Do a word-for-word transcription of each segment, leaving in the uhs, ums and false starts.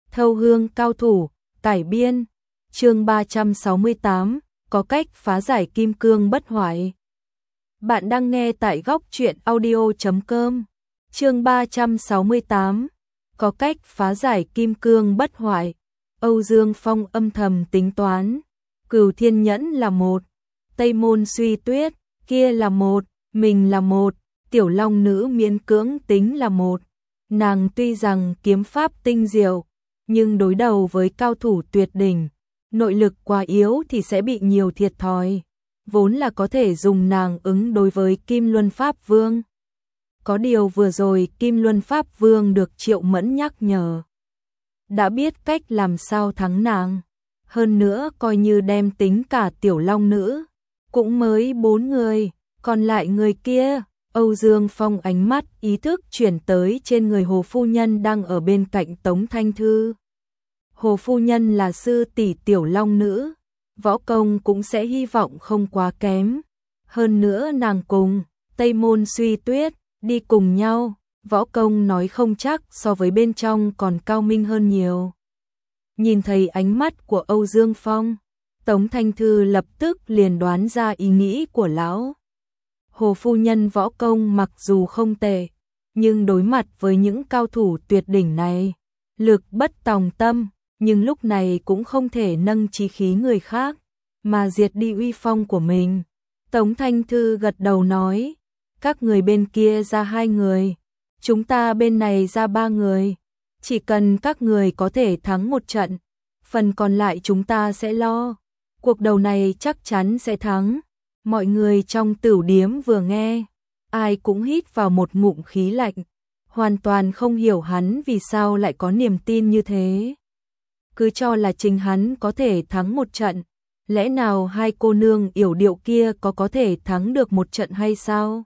Thâu hương cao thủ, cải biên, chương ba trăm sáu mươi tám, có cách phá giải kim cương bất hoại. Bạn đang nghe tại góc truyện audio chấm com, chương ba trăm sáu mươi tám, có cách phá giải kim cương bất hoại. Âu Dương Phong âm thầm tính toán, Cửu Thiên Nhẫn là một, Tây Môn Suy Tuyết, kia là một, mình là một, Tiểu Long Nữ miễn cưỡng tính là một. Nàng tuy rằng kiếm pháp tinh diệu, nhưng đối đầu với cao thủ tuyệt đỉnh, nội lực quá yếu thì sẽ bị nhiều thiệt thòi, vốn là có thể dùng nàng ứng đối với Kim Luân Pháp Vương. Có điều vừa rồi Kim Luân Pháp Vương được Triệu Mẫn nhắc nhở, đã biết cách làm sao thắng nàng, hơn nữa coi như đem tính cả Tiểu Long Nữ, cũng mới bốn người, còn lại người kia. Âu Dương Phong ánh mắt ý thức chuyển tới trên người Hồ Phu Nhân đang ở bên cạnh Tống Thanh Thư. Hồ Phu Nhân là sư tỷ Tiểu Long Nữ, võ công cũng sẽ hy vọng không quá kém. Hơn nữa nàng cùng Tây Môn Suy Tuyết đi cùng nhau, võ công nói không chắc so với bên trong còn cao minh hơn nhiều. Nhìn thấy ánh mắt của Âu Dương Phong, Tống Thanh Thư lập tức liền đoán ra ý nghĩ của lão. Hồ Phu Nhân võ công mặc dù không tệ, nhưng đối mặt với những cao thủ tuyệt đỉnh này, lực bất tòng tâm, nhưng lúc này cũng không thể nâng chí khí người khác, mà diệt đi uy phong của mình. Tống Thanh Thư gật đầu nói, các người bên kia ra hai người, chúng ta bên này ra ba người, chỉ cần các người có thể thắng một trận, phần còn lại chúng ta sẽ lo, cuộc đấu này chắc chắn sẽ thắng. Mọi người trong tửu điếm vừa nghe, ai cũng hít vào một ngụm khí lạnh, hoàn toàn không hiểu hắn vì sao lại có niềm tin như thế. Cứ cho là chính hắn có thể thắng một trận, lẽ nào hai cô nương yểu điệu kia có có thể thắng được một trận hay sao?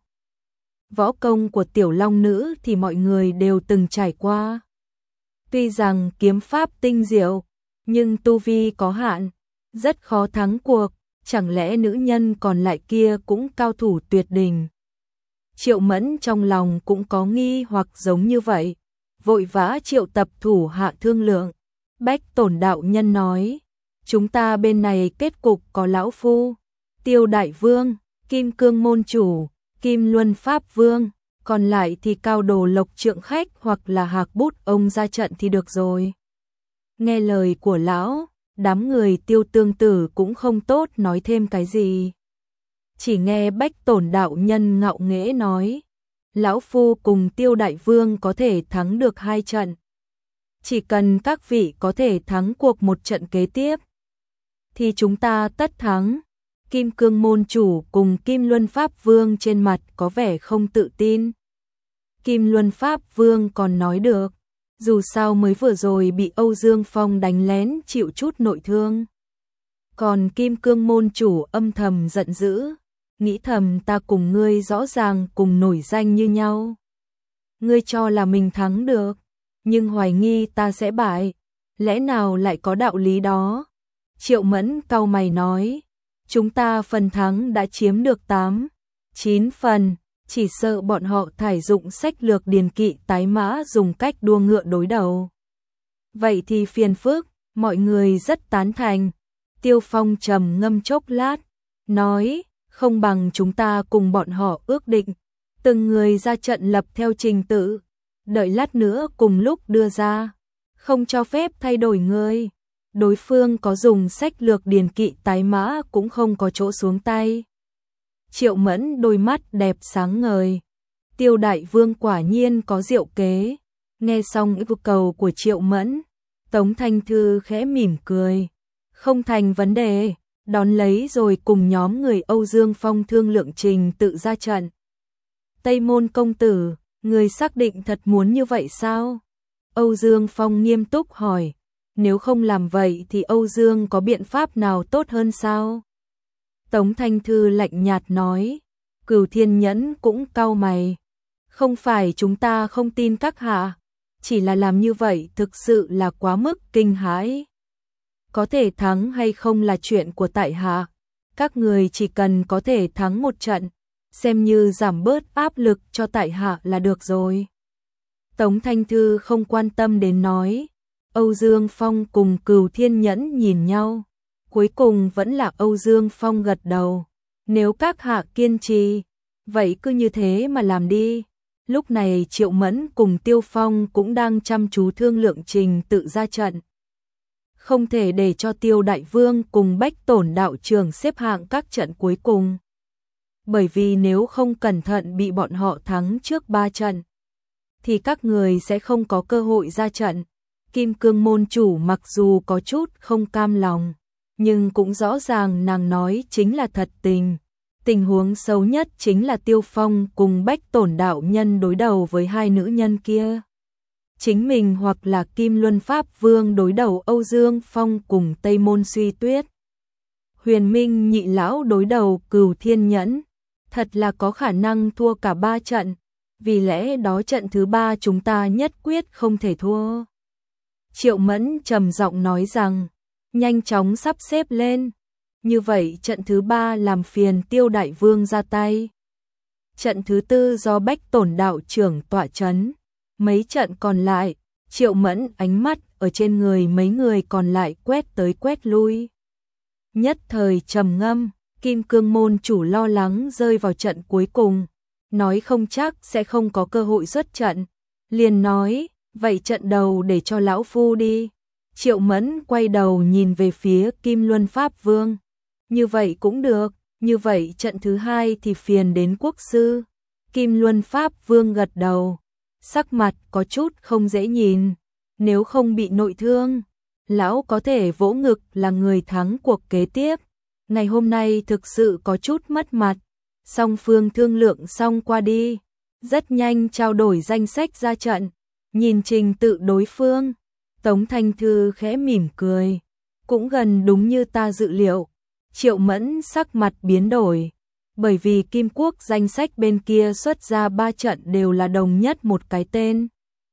Võ công của Tiểu Long Nữ thì mọi người đều từng trải qua. Tuy rằng kiếm pháp tinh diệu, nhưng tu vi có hạn, rất khó thắng cuộc. Chẳng lẽ nữ nhân còn lại kia cũng cao thủ tuyệt đỉnh? Triệu Mẫn trong lòng cũng có nghi hoặc giống như vậy, vội vã triệu tập thủ hạ thương lượng. Bách Tổn đạo nhân nói, chúng ta bên này kết cục có lão phu, Tiêu Đại Vương, Kim Cương môn chủ, Kim Luân Pháp Vương, còn lại thì Cao Đồ Lộc Trượng Khách hoặc là Hạc Bút ông ra trận thì được rồi. Nghe lời của lão, đám người Tiêu Tương Tử cũng không tốt nói thêm cái gì. Chỉ nghe Bách Tổn đạo nhân ngạo nghễ nói, lão phu cùng Tiêu Đại Vương có thể thắng được hai trận. Chỉ cần các vị có thể thắng cuộc một trận kế tiếp, thì chúng ta tất thắng. Kim Cương môn chủ cùng Kim Luân Pháp Vương trên mặt có vẻ không tự tin. Kim Luân Pháp Vương còn nói được, dù sao mới vừa rồi bị Âu Dương Phong đánh lén chịu chút nội thương. Còn Kim Cương môn chủ âm thầm giận dữ, nghĩ thầm ta cùng ngươi rõ ràng cùng nổi danh như nhau. Ngươi cho là mình thắng được, nhưng hoài nghi ta sẽ bại, lẽ nào lại có đạo lý đó? Triệu Mẫn cau mày nói, chúng ta phần thắng đã chiếm được tám, chín phần. Chỉ sợ bọn họ thải dụng sách lược điền kỵ tái mã dùng cách đua ngựa đối đầu. Vậy thì phiền phức, mọi người rất tán thành. Tiêu Phong trầm ngâm chốc lát, nói, không bằng chúng ta cùng bọn họ ước định, từng người ra trận lập theo trình tự, đợi lát nữa cùng lúc đưa ra, không cho phép thay đổi người. Đối phương có dùng sách lược điền kỵ tái mã cũng không có chỗ xuống tay. Triệu Mẫn đôi mắt đẹp sáng ngời. Tiêu Đại Vương quả nhiên có diệu kế. Nghe xong yêu cầu của Triệu Mẫn, Tống Thanh Thư khẽ mỉm cười. Không thành vấn đề, đón lấy rồi cùng nhóm người Âu Dương Phong thương lượng trình tự ra trận. Tây Môn công tử, người xác định thật muốn như vậy sao? Âu Dương Phong nghiêm túc hỏi. Nếu không làm vậy thì Âu Dương có biện pháp nào tốt hơn sao? Tống Thanh Thư lạnh nhạt nói, Cửu Thiên Nhẫn cũng cau mày. Không phải chúng ta không tin các hạ, chỉ là làm như vậy thực sự là quá mức kinh hãi. Có thể thắng hay không là chuyện của tại hạ, các người chỉ cần có thể thắng một trận, xem như giảm bớt áp lực cho tại hạ là được rồi. Tống Thanh Thư không quan tâm đến nói, Âu Dương Phong cùng Cửu Thiên Nhẫn nhìn nhau. Cuối cùng vẫn là Âu Dương Phong gật đầu. Nếu các hạ kiên trì, vậy cứ như thế mà làm đi. Lúc này Triệu Mẫn cùng Tiêu Phong cũng đang chăm chú thương lượng trình tự ra trận. Không thể để cho Tiêu Đại Vương cùng Bách Tổn đạo trưởng xếp hạng các trận cuối cùng. Bởi vì nếu không cẩn thận bị bọn họ thắng trước ba trận, thì các người sẽ không có cơ hội ra trận. Kim Cương môn chủ mặc dù có chút không cam lòng, nhưng cũng rõ ràng nàng nói chính là thật tình. Tình huống xấu nhất chính là Tiêu Phong cùng Bách Tổn đạo nhân đối đầu với hai nữ nhân kia. Chính mình hoặc là Kim Luân Pháp Vương đối đầu Âu Dương Phong cùng Tây Môn Suy Tuyết. Huyền Minh nhị lão đối đầu Cửu Thiên Nhẫn. Thật là có khả năng thua cả ba trận. Vì lẽ đó trận thứ ba chúng ta nhất quyết không thể thua. Triệu Mẫn trầm giọng nói rằng, nhanh chóng sắp xếp lên. Như vậy trận thứ ba làm phiền Tiêu Đại Vương ra tay. Trận thứ tư do Bách Tổn đạo trưởng tọa chấn. Mấy trận còn lại, Triệu Mẫn ánh mắt ở trên người mấy người còn lại quét tới quét lui. Nhất thời trầm ngâm, Kim Cương môn chủ lo lắng rơi vào trận cuối cùng. Nói không chắc sẽ không có cơ hội xuất trận. Liền nói, vậy trận đầu để cho lão phu đi. Triệu Mẫn quay đầu nhìn về phía Kim Luân Pháp Vương. Như vậy cũng được, như vậy trận thứ hai thì phiền đến quốc sư. Kim Luân Pháp Vương gật đầu, sắc mặt có chút không dễ nhìn. Nếu không bị nội thương, lão có thể vỗ ngực là người thắng cuộc kế tiếp. Ngày hôm nay thực sự có chút mất mặt. Song phương thương lượng xong qua đi, rất nhanh trao đổi danh sách ra trận. Nhìn trình tự đối phương, Tống Thanh Thư khẽ mỉm cười, cũng gần đúng như ta dự liệu. Triệu Mẫn sắc mặt biến đổi, bởi vì Kim Quốc danh sách bên kia xuất ra ba trận đều là đồng nhất một cái tên.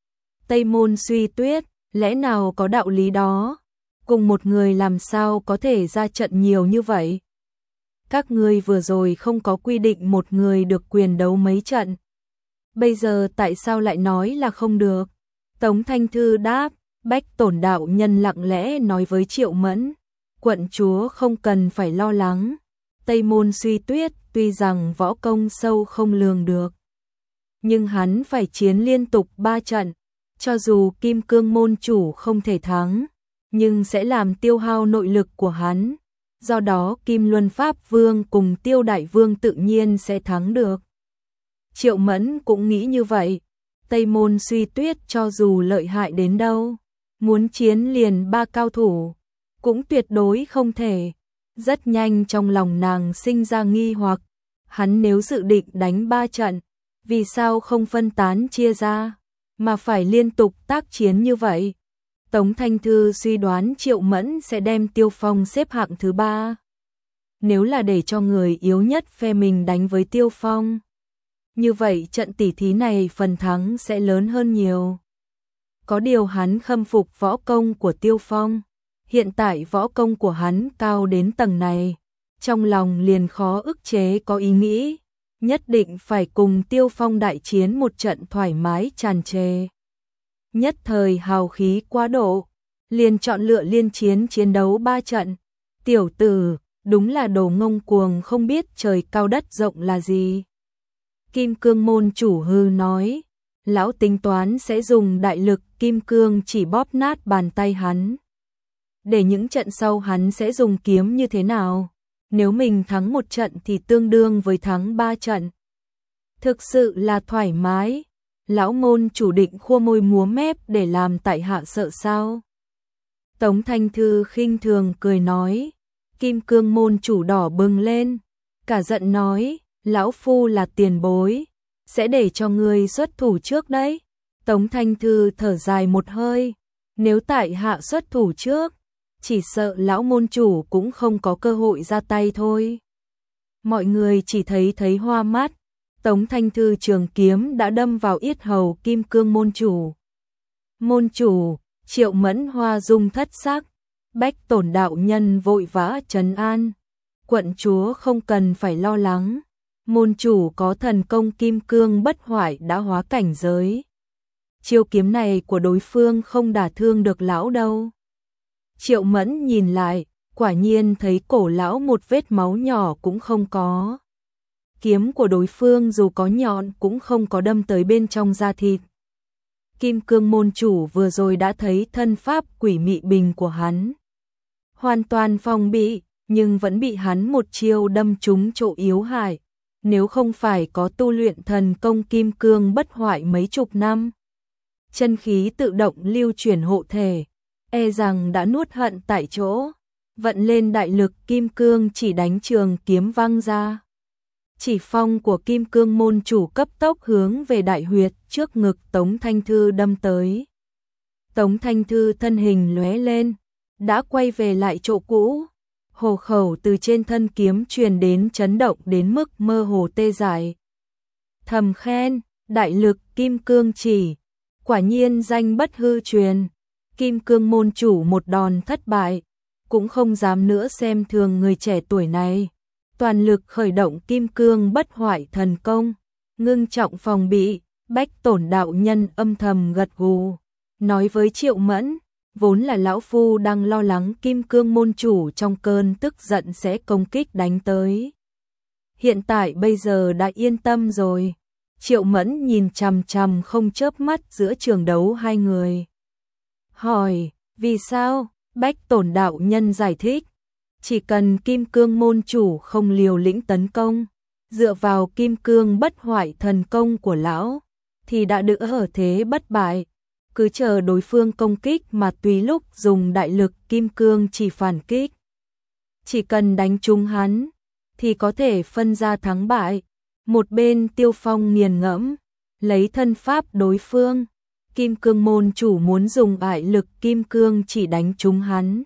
Tây Môn Suy Tuyết, lẽ nào có đạo lý đó? Cùng một người làm sao có thể ra trận nhiều như vậy? Các ngươi vừa rồi không có quy định một người được quyền đấu mấy trận. Bây giờ tại sao lại nói là không được? Tống Thanh Thư đáp, Bách Tổn đạo nhân lặng lẽ nói với Triệu Mẫn. Quận chúa không cần phải lo lắng. Tây Môn Suy Tuyết tuy rằng võ công sâu không lường được, nhưng hắn phải chiến liên tục ba trận. Cho dù Kim Cương môn chủ không thể thắng, nhưng sẽ làm tiêu hao nội lực của hắn. Do đó Kim Luân Pháp Vương cùng Tiêu Đại Vương tự nhiên sẽ thắng được. Triệu Mẫn cũng nghĩ như vậy. Tây Môn Suy Tuyết cho dù lợi hại đến đâu, muốn chiến liền ba cao thủ, cũng tuyệt đối không thể. Rất nhanh trong lòng nàng sinh ra nghi hoặc, hắn nếu dự định đánh ba trận, vì sao không phân tán chia ra, mà phải liên tục tác chiến như vậy? Tống Thanh Thư suy đoán Triệu Mẫn sẽ đem Tiêu Phong xếp hạng thứ ba. Nếu là để cho người yếu nhất phe mình đánh với Tiêu Phong, như vậy trận tỷ thí này phần thắng sẽ lớn hơn nhiều. Có điều hắn khâm phục võ công của Tiêu Phong. Hiện tại võ công của hắn cao đến tầng này, trong lòng liền khó ức chế có ý nghĩ, nhất định phải cùng Tiêu Phong đại chiến một trận thoải mái tràn trề. Nhất thời hào khí quá độ, liền chọn lựa liên chiến chiến đấu ba trận. Tiểu tử, đúng là đồ ngông cuồng không biết trời cao đất rộng là gì. Kim Cương môn chủ hư nói, lão tính toán sẽ dùng đại lực kim cương chỉ bóp nát bàn tay hắn. Để những trận sau hắn sẽ dùng kiếm như thế nào? Nếu mình thắng một trận thì tương đương với thắng ba trận. Thực sự là thoải mái. Lão môn chủ định khua môi múa mép để làm tại hạ sợ sao? Tống Thanh Thư khinh thường cười nói. Kim Cương môn chủ đỏ bừng lên, cả giận nói, lão phu là tiền bối, sẽ để cho ngươi xuất thủ trước đấy. Tống Thanh Thư thở dài một hơi, nếu tại hạ xuất thủ trước, chỉ sợ lão môn chủ cũng không có cơ hội ra tay thôi. Mọi người chỉ thấy thấy hoa mắt, Tống Thanh Thư trường kiếm đã đâm vào yết hầu Kim Cương môn chủ. Môn chủ, Triệu Mẫn hoa dung thất sắc, Bách Tổn đạo nhân vội vã trấn an. Quận chúa không cần phải lo lắng, môn chủ có thần công kim cương bất hoại đã hóa cảnh giới. chiêu kiếm này của đối phương không đả thương được lão đâu. Triệu Mẫn nhìn lại, quả nhiên thấy cổ lão một vết máu nhỏ cũng không có. Kiếm của đối phương dù có nhọn cũng không có đâm tới bên trong da thịt. Kim Cương môn chủ vừa rồi đã thấy thân pháp quỷ mị bình của hắn. Hoàn toàn phòng bị, nhưng vẫn bị hắn một chiêu đâm trúng chỗ yếu hại. Nếu không phải có tu luyện thần công Kim Cương bất hoại mấy chục năm, chân khí tự động lưu chuyển hộ thể, e rằng đã nuốt hận tại chỗ. Vận lên đại lực Kim Cương chỉ đánh trường kiếm văng ra. Chỉ phong của Kim Cương môn chủ cấp tốc hướng về đại huyệt trước ngực Tống Thanh Thư đâm tới. Tống Thanh Thư thân hình lóe lên, đã quay về lại chỗ cũ. Hồ khẩu từ trên thân kiếm truyền đến chấn động đến mức mơ hồ tê dại. Thầm khen, đại lực Kim Cương chỉ, quả nhiên danh bất hư truyền. Kim Cương môn chủ một đòn thất bại, cũng không dám nữa xem thường người trẻ tuổi này. Toàn lực khởi động Kim Cương bất hoại thần công, ngưng trọng phòng bị. Bách Tổn đạo nhân âm thầm gật gù, nói với Triệu Mẫn, vốn là lão phu đang lo lắng Kim Cương môn chủ trong cơn tức giận sẽ công kích đánh tới. Hiện tại bây giờ đã yên tâm rồi. Triệu Mẫn nhìn chằm chằm không chớp mắt giữa trường đấu hai người. Hỏi, vì sao? Bách Tổn đạo nhân giải thích, chỉ cần Kim Cương môn chủ không liều lĩnh tấn công, dựa vào Kim Cương bất hoại thần công của lão, thì đã đỡ ở thế bất bại. Cứ chờ đối phương công kích mà tùy lúc dùng đại lực Kim Cương chỉ phản kích. Chỉ cần đánh trúng hắn, thì có thể phân ra thắng bại. Một bên Tiêu Phong nghiền ngẫm, lấy thân pháp đối phương. Kim Cương môn chủ muốn dùng đại lực Kim Cương chỉ đánh trúng hắn,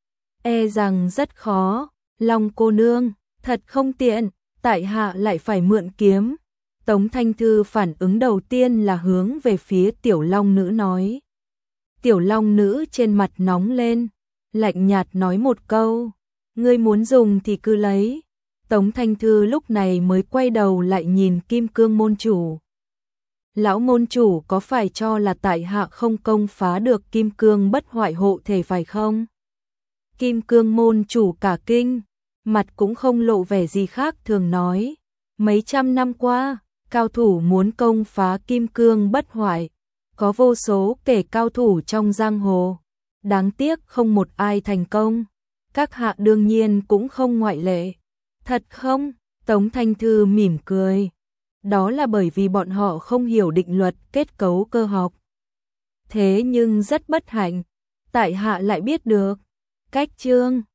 e rằng rất khó. Long cô nương, thật không tiện, tại hạ lại phải mượn kiếm. Tống Thanh Thư phản ứng đầu tiên là hướng về phía Tiểu Long nữ nói. Tiểu Long nữ trên mặt nóng lên, lạnh nhạt nói một câu, ngươi muốn dùng thì cứ lấy. Tống Thanh Thư lúc này mới quay đầu lại nhìn Kim Cương môn chủ. Lão môn chủ có phải cho là tại hạ không công phá được Kim Cương bất hoại hộ thể phải không? Kim Cương môn chủ cả kinh, mặt cũng không lộ vẻ gì khác thường nói, mấy trăm năm qua, cao thủ muốn công phá Kim Cương bất hoại, có vô số kể cao thủ trong giang hồ, đáng tiếc không một ai thành công, các hạ đương nhiên cũng không ngoại lệ. Thật không? Tống Thanh Thư mỉm cười, đó là bởi vì bọn họ không hiểu định luật kết cấu cơ học. Thế nhưng rất bất hạnh, tại hạ lại biết được. Cách chương